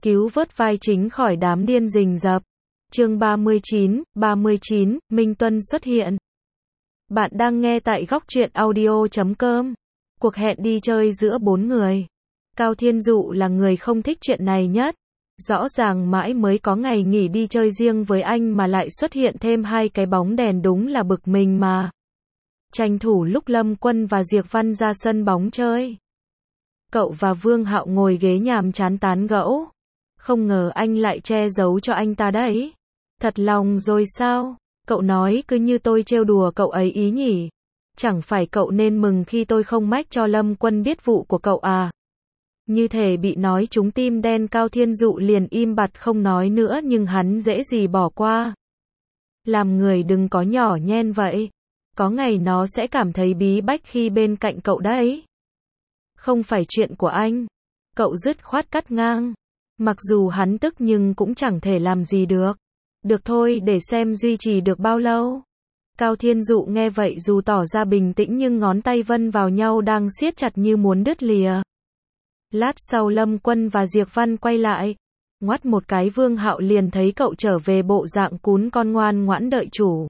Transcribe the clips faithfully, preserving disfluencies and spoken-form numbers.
cứu vớt vai chính khỏi đám điên rình rập. Chương ba mươi chín, ba mươi chín, Minh Tuân xuất hiện. Bạn đang nghe tại góc truyện audio chấm com. Cuộc hẹn đi chơi giữa bốn người. Cao Thiên Dụ là người không thích chuyện này nhất. Rõ ràng mãi mới có ngày nghỉ đi chơi riêng với anh mà lại xuất hiện thêm hai cái bóng đèn, đúng là bực mình mà. Tranh thủ lúc Lâm Quân và Diệp Văn ra sân bóng chơi, cậu và Vương Hạo ngồi ghế nhàm chán tán gẫu. Không ngờ anh lại che giấu cho anh ta đấy. Thật lòng rồi sao? Cậu nói cứ như tôi trêu đùa cậu ấy ý nhỉ? Chẳng phải cậu nên mừng khi tôi không mách cho Lâm Quân biết vụ của cậu à? Như thể bị nói trúng tim đen, Cao Thiên Dụ liền im bặt không nói nữa, nhưng hắn dễ gì bỏ qua. Làm người đừng có nhỏ nhen vậy. Có ngày nó sẽ cảm thấy bí bách khi bên cạnh cậu đấy. Không phải chuyện của anh. Cậu dứt khoát cắt ngang. Mặc dù hắn tức nhưng cũng chẳng thể làm gì được. Được thôi, để xem duy trì được bao lâu. Cao Thiên Dụ nghe vậy dù tỏ ra bình tĩnh nhưng ngón tay vân vào nhau đang siết chặt như muốn đứt lìa. Lát sau Lâm Quân và Diệp Văn quay lại. Ngoắt một cái, Vương Hạo liền thấy cậu trở về bộ dạng cún con ngoan ngoãn đợi chủ.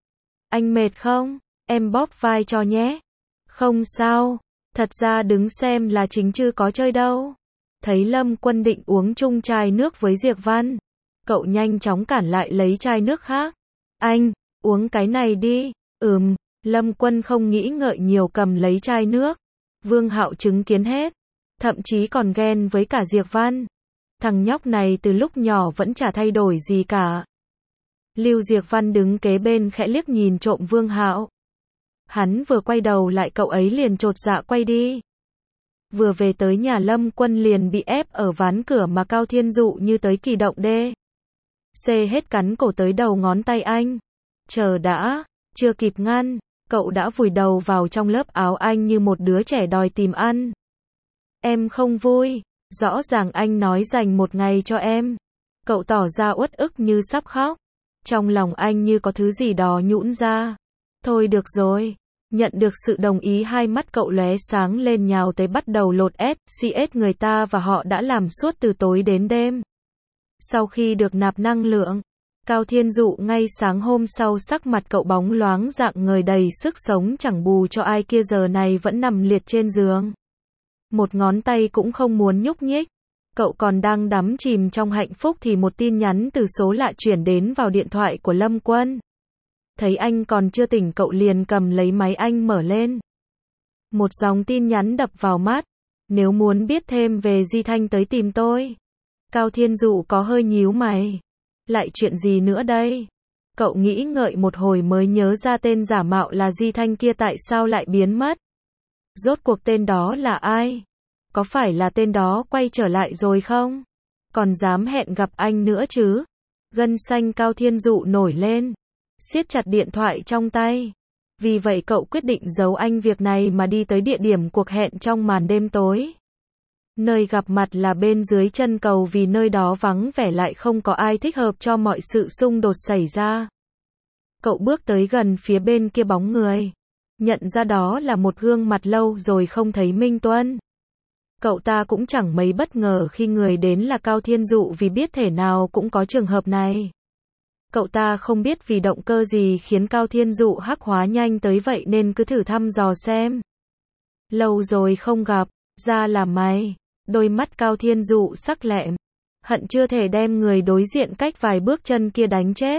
Anh mệt không? Em bóp vai cho nhé. Không sao. Thật ra đứng xem là chính chứ có chơi đâu. Thấy Lâm Quân định uống chung chai nước với Diệp Văn, cậu nhanh chóng cản lại lấy chai nước khác. Anh, uống cái này đi. Ừm, Lâm Quân không nghĩ ngợi nhiều cầm lấy chai nước. Vương Hạo chứng kiến hết. Thậm chí còn ghen với cả Diệp Văn. Thằng nhóc này từ lúc nhỏ vẫn chả thay đổi gì cả. Lưu Diệp Văn đứng kế bên khẽ liếc nhìn trộm Vương Hạo. Hắn vừa quay đầu lại cậu ấy liền chột dạ quay đi. Vừa về tới nhà, Lâm Quân liền bị ép ở ván cửa mà Cao Thiên Dụ như tới kỳ động đê. Xê hết cắn cổ tới đầu ngón tay anh. Chờ đã, chưa kịp ngăn, cậu đã vùi đầu vào trong lớp áo anh như một đứa trẻ đòi tìm ăn. Em không vui, rõ ràng anh nói dành một ngày cho em. Cậu tỏ ra uất ức như sắp khóc. Trong lòng anh như có thứ gì đó nhũn ra. Thôi được rồi. Nhận được sự đồng ý, hai mắt cậu lóe sáng lên, nhào tới bắt đầu lột ép, xi ết người ta và họ đã làm suốt từ tối đến đêm. Sau khi được nạp năng lượng, Cao Thiên Dụ ngay sáng hôm sau sắc mặt cậu bóng loáng, rạng ngời đầy sức sống, chẳng bù cho ai kia giờ này vẫn nằm liệt trên giường. Một ngón tay cũng không muốn nhúc nhích. Cậu còn đang đắm chìm trong hạnh phúc thì một tin nhắn từ số lạ chuyển đến vào điện thoại của Lâm Quân. Thấy anh còn chưa tỉnh, cậu liền cầm lấy máy anh mở lên. Một dòng tin nhắn đập vào mắt. Nếu muốn biết thêm về Di Thanh tới tìm tôi. Cao Thiên Dụ có hơi nhíu mày. Lại chuyện gì nữa đây? Cậu nghĩ ngợi một hồi mới nhớ ra tên giả mạo là Di Thanh kia tại sao lại biến mất. Rốt cuộc tên đó là ai? Có phải là tên đó quay trở lại rồi không? Còn dám hẹn gặp anh nữa chứ? Gân xanh Cao Thiên Dụ nổi lên. Siết chặt điện thoại trong tay. Vì vậy cậu quyết định giấu anh việc này mà đi tới địa điểm cuộc hẹn trong màn đêm tối. Nơi gặp mặt là bên dưới chân cầu, vì nơi đó vắng vẻ lại không có ai thích hợp cho mọi sự xung đột xảy ra. Cậu bước tới gần phía bên kia bóng người. Nhận ra đó là một gương mặt lâu rồi không thấy Minh Tuân. Cậu ta cũng chẳng mấy bất ngờ khi người đến là Cao Thiên Dụ, vì biết thể nào cũng có trường hợp này. Cậu ta không biết vì động cơ gì khiến Cao Thiên Dụ hắc hóa nhanh tới vậy nên cứ thử thăm dò xem. Lâu rồi không gặp, ra là mày. Đôi mắt Cao Thiên Dụ sắc lẹm. Hận chưa thể đem người đối diện cách vài bước chân kia đánh chết.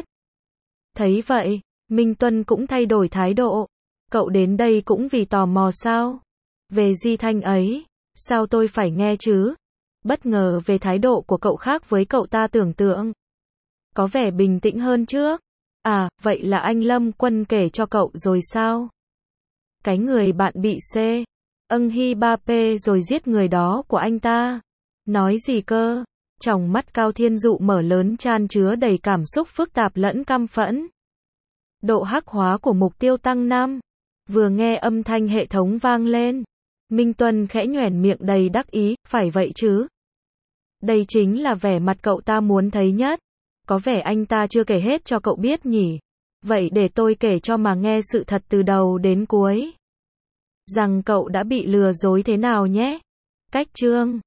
Thấy vậy, Minh Tuân cũng thay đổi thái độ. Cậu đến đây cũng vì tò mò sao? Về Di Thanh ấy, sao tôi phải nghe chứ? Bất ngờ về thái độ của cậu khác với cậu ta tưởng tượng. Có vẻ bình tĩnh hơn trước. À, vậy là anh Lâm Quân kể cho cậu rồi sao? Cái người bạn bị C. âng hi ba pê rồi giết người đó của anh ta. Nói gì cơ? Tròng mắt Cao Thiên Dụ mở lớn, chan chứa đầy cảm xúc phức tạp lẫn căm phẫn. Độ hắc hóa của mục tiêu tăng năm. Vừa nghe âm thanh hệ thống vang lên, Minh Tuân khẽ nhoẻn miệng đầy đắc ý, phải vậy chứ? Đây chính là vẻ mặt cậu ta muốn thấy nhất. Có vẻ anh ta chưa kể hết cho cậu biết nhỉ? Vậy để tôi kể cho mà nghe sự thật từ đầu đến cuối. Rằng cậu đã bị lừa dối thế nào nhé. Cách chương